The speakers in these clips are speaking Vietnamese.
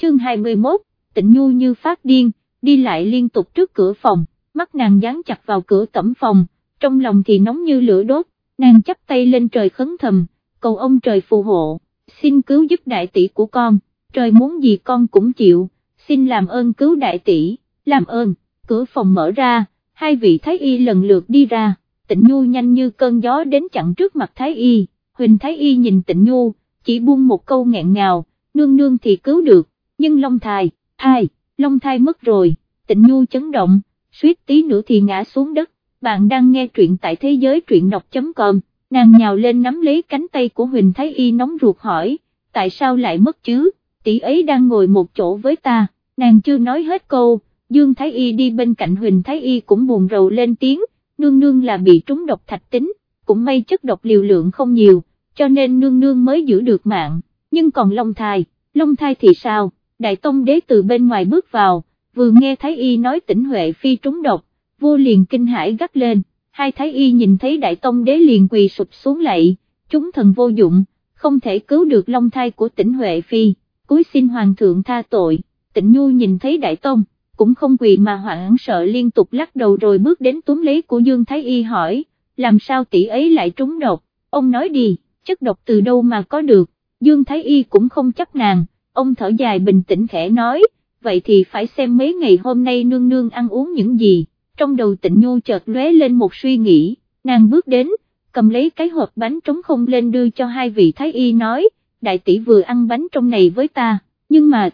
chương 21, Tịnh Nhu như phát điên, đi lại liên tục trước cửa phòng, mắt nàng dán chặt vào cửa tẩm phòng, trong lòng thì nóng như lửa đốt, nàng chắp tay lên trời khấn thầm, cầu ông trời phù hộ, xin cứu giúp đại tỷ của con, trời muốn gì con cũng chịu, xin làm ơn cứu đại tỷ, làm ơn. Cửa phòng mở ra, hai vị thái y lần lượt đi ra, Tịnh Nhu nhanh như cơn gió đến chặn trước mặt thái y, Huỳnh thái y nhìn Tịnh Nhu, chỉ buông một câu nghẹn ngào, nương nương thì cứu được, nhưng Long Thai, Long Thai mất rồi. Tịnh Nhu chấn động, suýt tí nữa thì ngã xuống đất. Bạn đang nghe truyện tại thế giới truyện đọc.com, nàng nhào lên nắm lấy cánh tay của Huỳnh thái y nóng ruột hỏi, tại sao lại mất chứ, tỷ ấy đang ngồi một chỗ với ta, nàng chưa nói hết câu. Dương Thái Y đi bên cạnh Huỳnh Thái Y cũng buồn rầu lên tiếng, nương nương là bị trúng độc thạch tính, cũng may chất độc liều lượng không nhiều, cho nên nương nương mới giữ được mạng, nhưng còn Long Thai thì sao? Đại Tông Đế từ bên ngoài bước vào, vừa nghe Thái Y nói Tĩnh Huệ Phi trúng độc, vua liền kinh hãi gắt lên, hai Thái Y nhìn thấy Đại Tông Đế liền quỳ sụp xuống lạy, chúng thần vô dụng, không thể cứu được Long Thai của Tĩnh Huệ Phi, cúi xin Hoàng thượng tha tội. Tịnh Nhu nhìn thấy Đại Tông cũng không quỳ mà hoảng sợ liên tục lắc đầu rồi bước đến túm lấy của Dương Thái Y hỏi, làm sao tỷ ấy lại trúng độc, ông nói đi, chất độc từ đâu mà có được. Dương Thái Y cũng không chấp nàng, ông thở dài bình tĩnh khẽ nói, vậy thì phải xem mấy ngày hôm nay nương nương ăn uống những gì. Trong đầu Tịnh Nhu chợt lóe lên một suy nghĩ, nàng bước đến, cầm lấy cái hộp bánh trống không lên đưa cho hai vị Thái Y nói, đại tỷ vừa ăn bánh trong này với ta, nhưng mà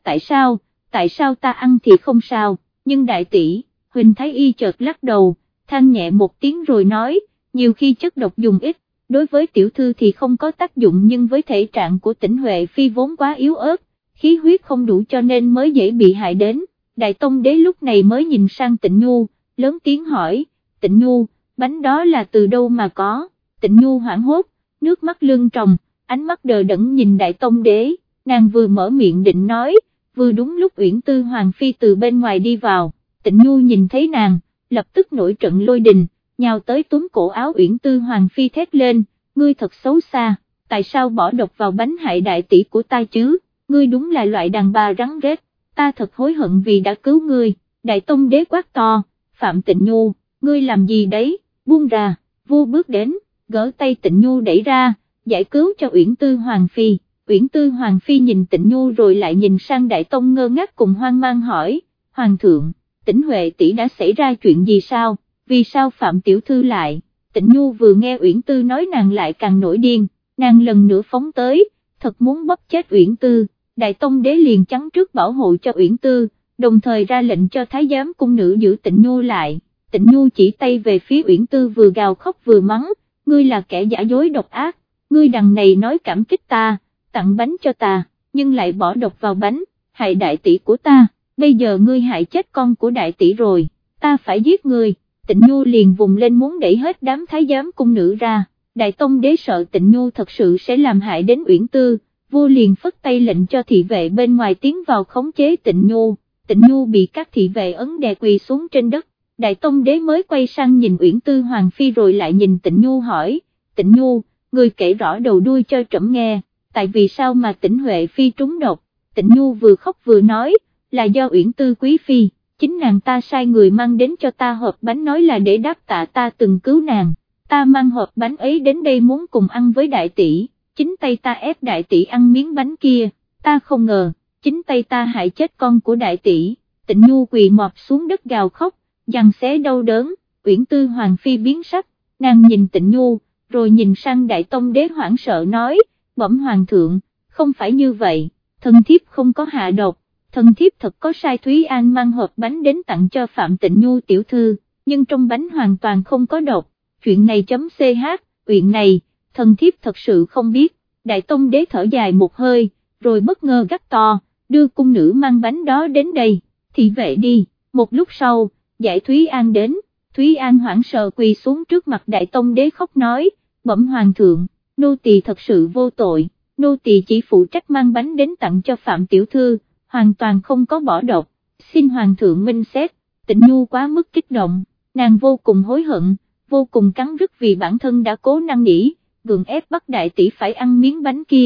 tại sao ta ăn thì không sao, nhưng đại tỷ, Huỳnh Thái Y chợt lắc đầu, than nhẹ một tiếng rồi nói, nhiều khi chất độc dùng ít, đối với tiểu thư thì không có tác dụng nhưng với thể trạng của Tĩnh Huệ Phi vốn quá yếu ớt, khí huyết không đủ cho nên mới dễ bị hại đến. Đại Tông Đế lúc này mới nhìn sang Tịnh Nhu, lớn tiếng hỏi, Tịnh Nhu, bánh đó là từ đâu mà có? Tịnh Nhu hoảng hốt, nước mắt lưng tròng, ánh mắt đờ đẫn nhìn Đại Tông Đế, nàng vừa mở miệng định nói, vừa đúng lúc Uyển Tư Hoàng Phi từ bên ngoài đi vào, Tịnh Nhu nhìn thấy nàng, lập tức nổi trận lôi đình, nhào tới túm cổ áo Uyển Tư Hoàng Phi thét lên, ngươi thật xấu xa, tại sao bỏ độc vào bánh hại đại tỷ của ta chứ, ngươi đúng là loại đàn bà rắn rết, ta thật hối hận vì đã cứu ngươi. Đại Tông Đế quát to, Phạm Tịnh Nhu, ngươi làm gì đấy, buông ra. Vua bước đến, gỡ tay Tịnh Nhu đẩy ra, giải cứu cho Uyển Tư Hoàng Phi. Uyển Tư Hoàng Phi nhìn Tịnh Nhu rồi lại nhìn sang Đại Tông ngơ ngác cùng hoang mang hỏi, Hoàng thượng, Tĩnh Huệ tỷ đã xảy ra chuyện gì sao, vì sao Phạm tiểu thư lại? Tịnh Nhu vừa nghe Uyển Tư nói nàng lại càng nổi điên, nàng lần nữa phóng tới, thật muốn bóp chết Uyển Tư. Đại Tông Đế liền chắn trước bảo hộ cho Uyển Tư, đồng thời ra lệnh cho thái giám cung nữ giữ Tịnh Nhu lại. Tịnh Nhu chỉ tay về phía Uyển Tư vừa gào khóc vừa mắng, ngươi là kẻ giả dối độc ác, ngươi đằng này nói cảm kích ta, tặng bánh cho ta, nhưng lại bỏ độc vào bánh, hại đại tỷ của ta, bây giờ ngươi hại chết con của đại tỷ rồi, ta phải giết ngươi. Tịnh Nhu liền vùng lên muốn đẩy hết đám thái giám cung nữ ra, Đại Tông Đế sợ Tịnh Nhu thật sự sẽ làm hại đến Uyển Tư, vua liền phất tay lệnh cho thị vệ bên ngoài tiến vào khống chế Tịnh Nhu. Tịnh Nhu bị các thị vệ ấn đè quỳ xuống trên đất, Đại Tông Đế mới quay sang nhìn Uyển Tư Hoàng Phi rồi lại nhìn Tịnh Nhu hỏi, Tịnh Nhu, ngươi kể rõ đầu đuôi cho trẫm nghe, tại vì sao mà Tĩnh Huệ Phi trúng độc? Tịnh Nhu vừa khóc vừa nói, là do Uyển Tư Quý Phi, chính nàng ta sai người mang đến cho ta hộp bánh nói là để đáp tạ ta từng cứu nàng, ta mang hộp bánh ấy đến đây muốn cùng ăn với đại tỷ, chính tay ta ép đại tỷ ăn miếng bánh kia, ta không ngờ, chính tay ta hại chết con của đại tỷ. Tịnh Nhu quỳ mọp xuống đất gào khóc, giằng xé đau đớn. Uyển Tư Hoàng Phi biến sắc, nàng nhìn Tịnh Nhu, rồi nhìn sang Đại Tông Đế hoảng sợ nói, bẩm Hoàng thượng, không phải như vậy, thần thiếp không có hạ độc, thần thiếp thật có sai Thúy An mang hộp bánh đến tặng cho Phạm Tịnh Nhu tiểu thư, nhưng trong bánh hoàn toàn không có độc, chuyện này .ch, chuyện này, thần thiếp thật sự không biết. Đại Tông Đế thở dài một hơi, rồi bất ngờ gắt to, đưa cung nữ mang bánh đó đến đây, thị vệ đi. Một lúc sau, giải Thúy An đến, Thúy An hoảng sợ quỳ xuống trước mặt Đại Tông Đế khóc nói, bẩm Hoàng thượng, nô tỳ thật sự vô tội, nô tỳ chỉ phụ trách mang bánh đến tặng cho Phạm tiểu thư, hoàn toàn không có bỏ độc, xin Hoàng thượng minh xét. Tịnh Nhu quá mức kích động, nàng vô cùng hối hận, vô cùng cắn rứt vì bản thân đã cố năn nỉ, gượng ép bắt đại tỷ phải ăn miếng bánh kia,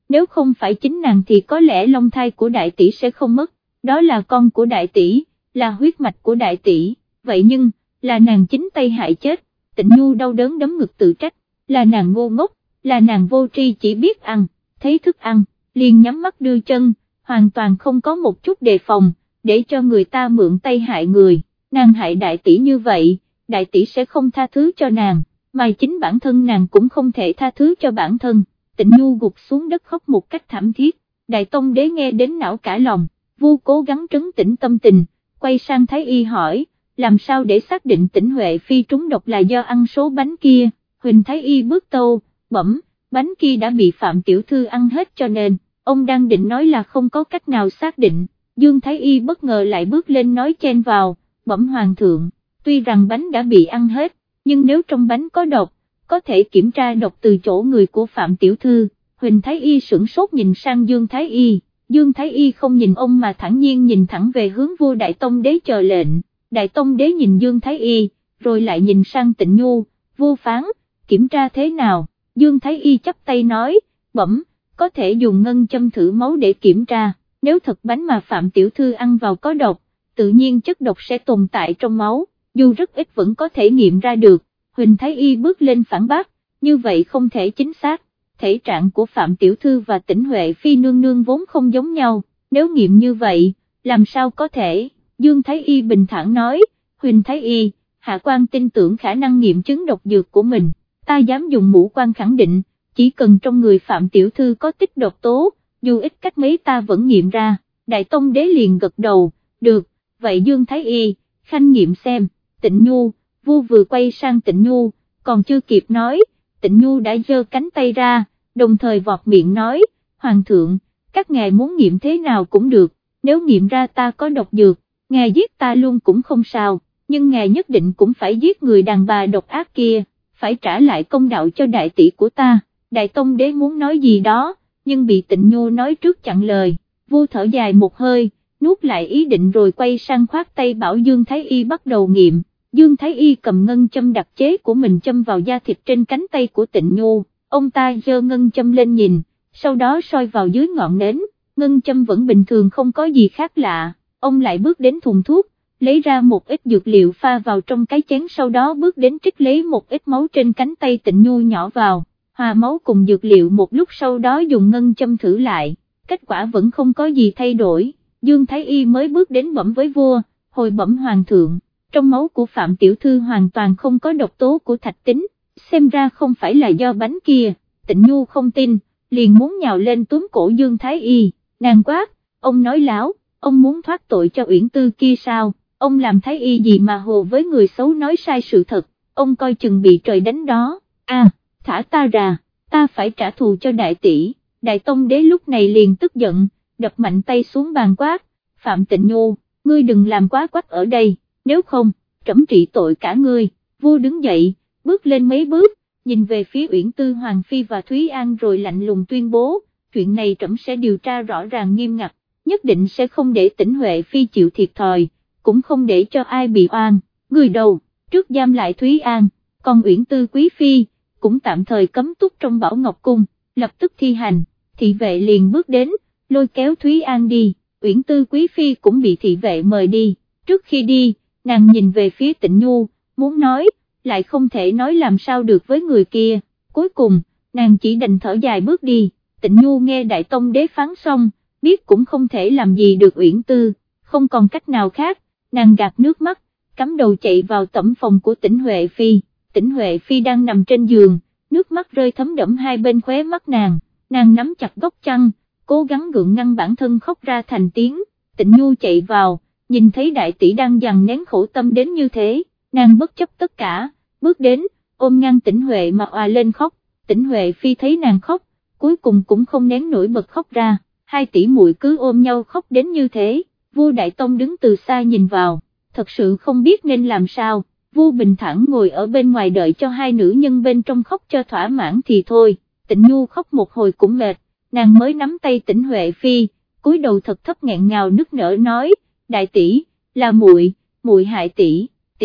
nếu không phải chính nàng thì có lẽ long thai của đại tỷ sẽ không mất, đó là con của đại tỷ, là huyết mạch của đại tỷ, vậy nhưng, là nàng chính tay hại chết. Tịnh Nhu đau đớn đấm ngực tự trách, là nàng ngu ngốc, là nàng vô tri chỉ biết ăn, thấy thức ăn, liền nhắm mắt đưa chân, hoàn toàn không có một chút đề phòng, để cho người ta mượn tay hại người, nàng hại đại tỷ như vậy, đại tỷ sẽ không tha thứ cho nàng, mà chính bản thân nàng cũng không thể tha thứ cho bản thân. Tịnh Nhu gục xuống đất khóc một cách thảm thiết, Đại Tông Đế nghe đến não cả lòng, Vu cố gắng trấn tĩnh tâm tình, quay sang Thái Y hỏi, làm sao để xác định Tĩnh Huệ Phi trúng độc là do ăn số bánh kia. Huỳnh Thái Y bước tâu, bẩm, bánh kia đã bị Phạm Tiểu Thư ăn hết cho nên, ông đang định nói là không có cách nào xác định, Dương Thái Y bất ngờ lại bước lên nói chen vào, bẩm Hoàng thượng, tuy rằng bánh đã bị ăn hết, nhưng nếu trong bánh có độc, có thể kiểm tra độc từ chỗ người của Phạm Tiểu Thư. Huỳnh Thái Y sửng sốt nhìn sang Dương Thái Y, Dương Thái Y không nhìn ông mà thẳng nhiên nhìn thẳng về hướng vua Đại Tông Đế chờ lệnh. Đại Tông Đế nhìn Dương Thái Y, rồi lại nhìn sang Tịnh Nhu, vua phán, kiểm tra thế nào? Dương Thái Y chắp tay nói, bẩm, có thể dùng ngân châm thử máu để kiểm tra, nếu thật bánh mà Phạm Tiểu Thư ăn vào có độc, tự nhiên chất độc sẽ tồn tại trong máu, dù rất ít vẫn có thể nghiệm ra được. Huỳnh Thái Y bước lên phản bác, như vậy không thể chính xác, thể trạng của Phạm Tiểu Thư và Tĩnh Huệ Phi nương nương vốn không giống nhau, nếu nghiệm như vậy, làm sao có thể? Dương Thái Y bình thản nói, Huỳnh Thái Y, hạ quan tin tưởng khả năng nghiệm chứng độc dược của mình, ta dám dùng mũ quan khẳng định, chỉ cần trong người Phạm Tiểu Thư có tích độc tố, dù ít cách mấy ta vẫn nghiệm ra. Đại Tông Đế liền gật đầu, được, vậy Dương Thái Y, khanh nghiệm xem. Tịnh Nhu, vua vừa quay sang Tịnh Nhu, còn chưa kịp nói, Tịnh Nhu đã giơ cánh tay ra, đồng thời vọt miệng nói, Hoàng thượng, các ngài muốn nghiệm thế nào cũng được, nếu nghiệm ra ta có độc dược, ngài giết ta luôn cũng không sao, nhưng ngài nhất định cũng phải giết người đàn bà độc ác kia, phải trả lại công đạo cho đại tỷ của ta. Đại Tông Đế muốn nói gì đó, nhưng bị Tịnh Nhu nói trước chặn lời, vua thở dài một hơi, nuốt lại ý định rồi quay sang khoát tay bảo Dương Thái Y bắt đầu nghiệm. Dương Thái Y cầm ngân châm đặc chế của mình châm vào da thịt trên cánh tay của Tịnh Nhu, ông ta giơ ngân châm lên nhìn, sau đó soi vào dưới ngọn nến, ngân châm vẫn bình thường không có gì khác lạ, ông lại bước đến thùng thuốc, lấy ra một ít dược liệu pha vào trong cái chén, sau đó bước đến trích lấy một ít máu trên cánh tay Tịnh Nhu nhỏ vào, hòa máu cùng dược liệu một lúc sau đó dùng ngân châm thử lại, kết quả vẫn không có gì thay đổi, Dương Thái Y mới bước đến bẩm với vua, hồi bẩm Hoàng thượng. Trong máu của Phạm Tiểu Thư hoàn toàn không có độc tố của thạch tính, xem ra không phải là do bánh kia. Tịnh Nhu không tin, liền muốn nhào lên túm cổ Dương Thái Y, nàng quát, ông nói láo, ông muốn thoát tội cho Uyển Tư kia sao, ông làm Thái Y gì mà hồ với người xấu nói sai sự thật, ông coi chừng bị trời đánh đó, thả ta ra, ta phải trả thù cho đại tỷ. Đại Tông Đế lúc này liền tức giận, đập mạnh tay xuống bàn quát, Phạm Tịnh Nhu, ngươi đừng làm quá quách ở đây. Nếu không, trẫm trị tội cả ngươi. Vua đứng dậy, bước lên mấy bước, nhìn về phía Uyển Tư Hoàng Phi và Thúy An rồi lạnh lùng tuyên bố, chuyện này trẫm sẽ điều tra rõ ràng nghiêm ngặt, nhất định sẽ không để Tĩnh Huệ Phi chịu thiệt thòi, cũng không để cho ai bị oan. Người đầu, trước giam lại Thúy An, còn Uyển Tư Quý Phi, cũng tạm thời cấm túc trong Bảo Ngọc Cung, lập tức thi hành. Thị vệ liền bước đến, lôi kéo Thúy An đi, Uyển Tư Quý Phi cũng bị thị vệ mời đi, trước khi đi, nàng nhìn về phía Tịnh Nhu, muốn nói, lại không thể nói làm sao được với người kia, cuối cùng, nàng chỉ đành thở dài bước đi. Tịnh Nhu nghe Đại Tông Đế phán xong, biết cũng không thể làm gì được Uyển Tư, không còn cách nào khác, nàng gạt nước mắt, cắm đầu chạy vào tẩm phòng của Tĩnh Huệ Phi. Tĩnh Huệ Phi đang nằm trên giường, nước mắt rơi thấm đẫm hai bên khóe mắt nàng nắm chặt góc chăn, cố gắng gượng ngăn bản thân khóc ra thành tiếng. Tịnh Nhu chạy vào, nhìn thấy đại tỷ đang dằn nén khổ tâm đến như thế, nàng bất chấp tất cả, bước đến, ôm ngang Tĩnh Huệ mà òa lên khóc. Tĩnh Huệ Phi thấy nàng khóc, cuối cùng cũng không nén nổi bật khóc ra, hai tỷ muội cứ ôm nhau khóc đến như thế. Vua Đại Tông đứng từ xa nhìn vào, thật sự không biết nên làm sao, vua bình thản ngồi ở bên ngoài đợi cho hai nữ nhân bên trong khóc cho thỏa mãn thì thôi. Tịnh Nhu khóc một hồi cũng mệt, nàng mới nắm tay Tĩnh Huệ Phi, cúi đầu thật thấp nghẹn ngào nức nở nói, đại tỷ, là muội, muội hại tỷ,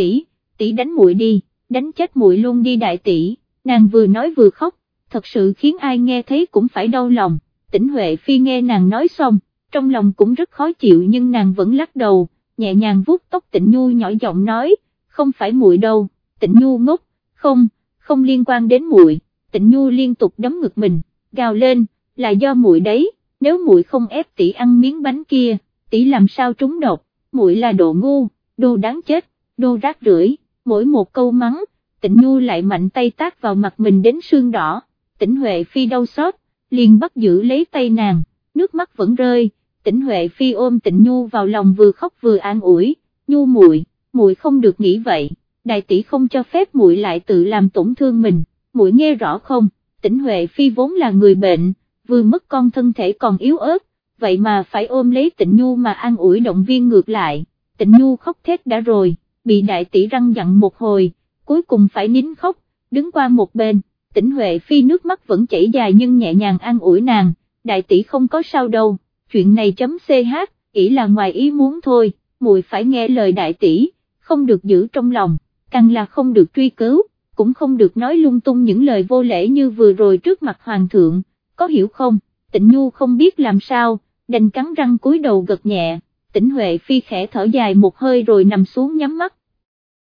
tỷ đánh muội đi, đánh chết muội luôn đi đại tỷ. Nàng vừa nói vừa khóc, thật sự khiến ai nghe thấy cũng phải đau lòng. Tĩnh Huệ Phi nghe nàng nói xong, trong lòng cũng rất khó chịu nhưng nàng vẫn lắc đầu, nhẹ nhàng vuốt tóc Tịnh Nhu nhỏ giọng nói, không phải muội đâu. Tịnh Nhu ngốc, không liên quan đến muội. Tịnh Nhu liên tục đấm ngực mình, gào lên, là do muội đấy, nếu muội không ép tỷ ăn miếng bánh kia, tỷ làm sao trúng độc, muội là đồ ngu, đồ đáng chết, đồ rác rưởi. Mỗi một câu mắng, Tịnh Nhu lại mạnh tay tát vào mặt mình đến sưng đỏ. Tĩnh Huệ Phi đau xót, liền bắt giữ lấy tay nàng, nước mắt vẫn rơi. Tĩnh Huệ Phi ôm Tịnh Nhu vào lòng vừa khóc vừa an ủi, Nhu muội không được nghĩ vậy, đại tỷ không cho phép muội lại tự làm tổn thương mình, muội nghe rõ không? Tĩnh Huệ Phi vốn là người bệnh, vừa mất con thân thể còn yếu ớt, vậy mà phải ôm lấy Tịnh Nhu mà an ủi động viên ngược lại. Tịnh Nhu khóc thét đã rồi, bị đại tỷ răng dặn một hồi, cuối cùng phải nín khóc, đứng qua một bên. Tĩnh Huệ Phi nước mắt vẫn chảy dài nhưng nhẹ nhàng an ủi nàng, đại tỷ không có sao đâu, chuyện này .ch, ỷ là ngoài ý muốn thôi, muội phải nghe lời đại tỷ, không được giữ trong lòng, càng là không được truy cứu, cũng không được nói lung tung những lời vô lễ như vừa rồi trước mặt hoàng thượng, có hiểu không? Tịnh Nhu không biết làm sao, đành cắn răng cúi đầu gật nhẹ. Tĩnh Huệ Phi khẽ thở dài một hơi rồi nằm xuống nhắm mắt,